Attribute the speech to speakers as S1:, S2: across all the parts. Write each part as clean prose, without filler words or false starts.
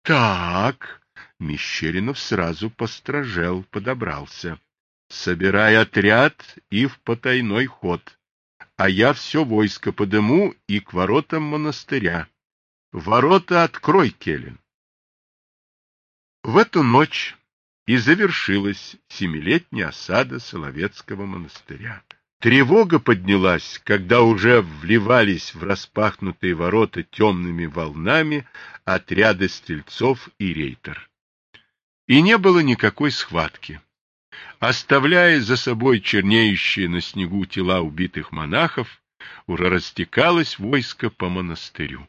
S1: Так, Мещеринов сразу построжел, подобрался. Собирай отряд и в потайной ход, а я все войско подыму и к воротам монастыря. Ворота открой, Келин. В эту ночь и завершилась семилетняя осада Соловецкого монастыря. Тревога поднялась, когда уже вливались в распахнутые ворота темными волнами отряды стрельцов и рейтер. И не было никакой схватки. Оставляя за собой чернеющие на снегу тела убитых монахов, уже растекалось войско по монастырю.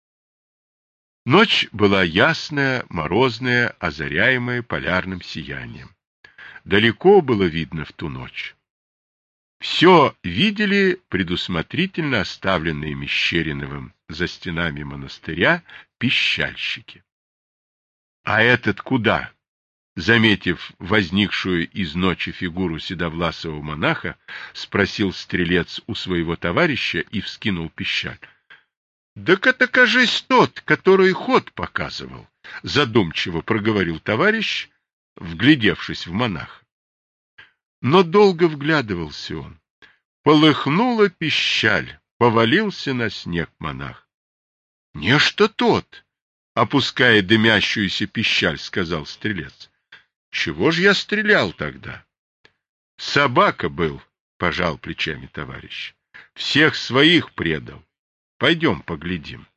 S1: Ночь была ясная, морозная, озаряемая полярным сиянием. Далеко было видно в ту ночь. Все видели предусмотрительно оставленные Мещериновым за стенами монастыря пищальщики. — А этот куда? — заметив возникшую из ночи фигуру седовласого монаха, спросил стрелец у своего товарища и вскинул пищаль. — Так это, кажись, тот, который ход показывал, — задумчиво проговорил товарищ, вглядевшись в монаха. Но долго вглядывался он. Полыхнула пищаль, повалился на снег монах. — Нечто тот, — опуская дымящуюся пищаль, сказал стрелец. — Чего ж я стрелял тогда? — Собака был, — пожал плечами товарищ. — Всех своих предал. Пойдем поглядим.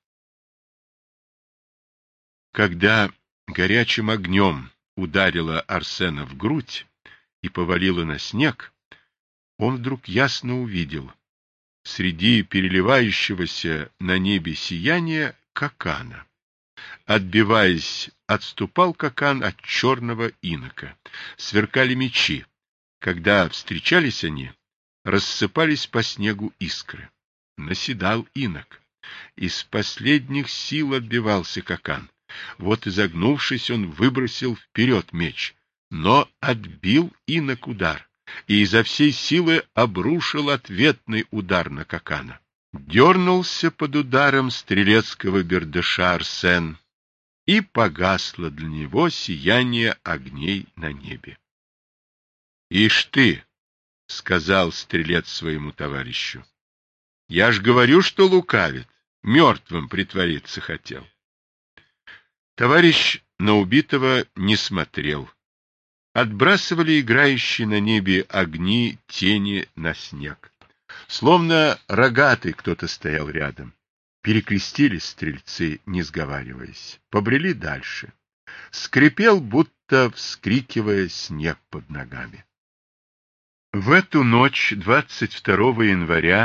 S1: Когда горячим огнем ударила Арсена в грудь и повалила на снег, он вдруг ясно увидел среди переливающегося на небе сияния кокана. Отбиваясь, отступал кокан от черного инока. Сверкали мечи. Когда встречались они, рассыпались по снегу искры. Наседал инок. Из последних сил отбивался кокан. Вот, изогнувшись, он выбросил вперед меч, но отбил инок удар и изо всей силы обрушил ответный удар на кокана. Дернулся под ударом стрелецкого бердыша Арсен, и погасло для него сияние огней на небе. — Ишь ты, — сказал стрелец своему товарищу, — я ж говорю, что лукавит, мертвым притвориться хотел. Товарищ на убитого не смотрел. Отбрасывали играющие на небе огни тени на снег. Словно рогатый кто-то стоял рядом. Перекрестились стрельцы, не сговариваясь. Побрели дальше. Скрипел, будто вскрикивая, снег под ногами. В эту ночь 22 января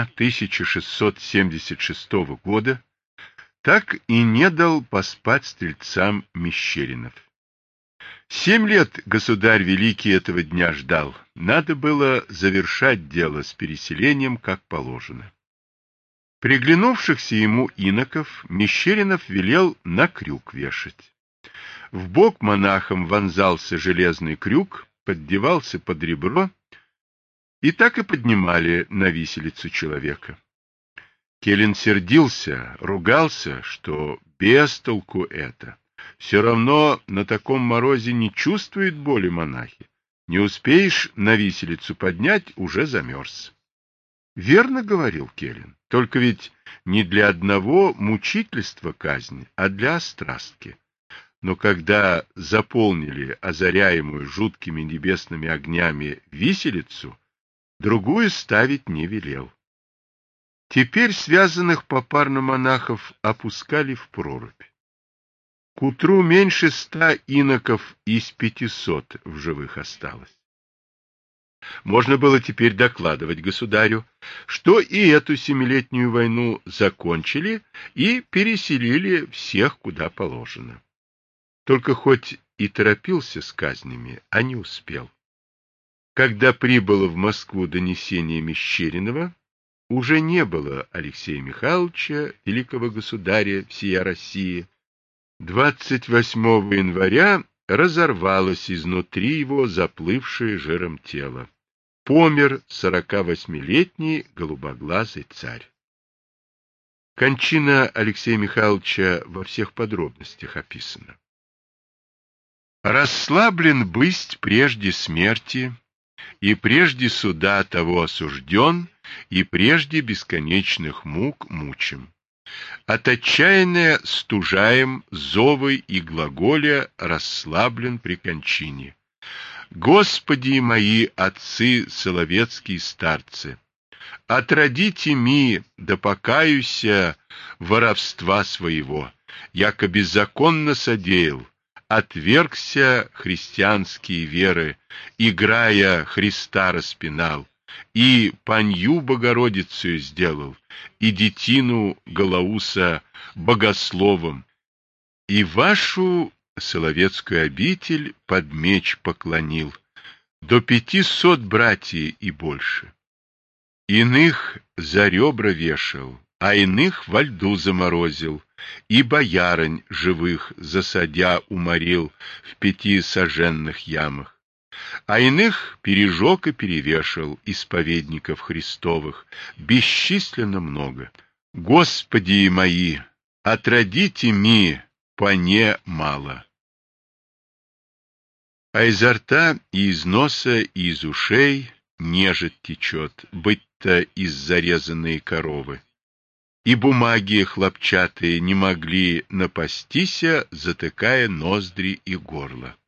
S1: 1676 года так и не дал поспать стрельцам Мещеринов. 7 лет государь великий этого дня ждал. Надо было завершать дело с переселением, как положено. Приглянувшихся ему иноков Мещеринов велел на крюк вешать. В бок монахам вонзался железный крюк, поддевался под ребро, и так и поднимали на виселицу человека. Келин сердился, ругался, что без толку это. Все равно на таком морозе не чувствует боли монахи. Не успеешь на виселицу поднять, уже замерз. Верно говорил Келин, только ведь не для одного мучительства казнь, а для острастки. Но когда заполнили озаряемую жуткими небесными огнями виселицу, другую ставить не велел. Теперь связанных попарно монахов опускали в прорубь. К утру меньше 100 иноков из 500 в живых осталось. Можно было теперь докладывать государю, что и эту семилетнюю войну закончили и переселили всех куда положено. Только хоть и торопился с казнями, а не успел. Когда прибыло в Москву донесение Мещеринова, уже не было Алексея Михайловича, великого государя всея России. 28 января разорвалось изнутри его заплывшее жиром тело. Помер 48-летний голубоглазый царь. Кончина Алексея Михайловича во всех подробностях описана. Расслаблен бысть прежде смерти, и прежде суда того осужден, и прежде бесконечных мук мучим. От отчаяния стужаем зовы и глаголя расслаблен при кончине. Господи мои отцы соловецкие старцы, отродите ми, да покаюся воровства своего, яко беззаконно содеял, отвергся христианские веры, играя Христа распинал, и Панью Богородицу сделал, и детину Голоуса богословом, и вашу Соловецкую обитель под меч поклонил, до 500 братьев и больше. Иных за ребра вешал, а иных во льду заморозил, и боярынь живых засадя уморил в 5 соженных ямах, а иных пережег и перевешал исповедников Христовых бесчисленно много. Господи мои, отродите ми, поне мало. А изо рта, и из носа, и из ушей нежить течет, быть-то из зарезанной коровы. И бумаги хлопчатые не могли напастися, затыкая ноздри и горло.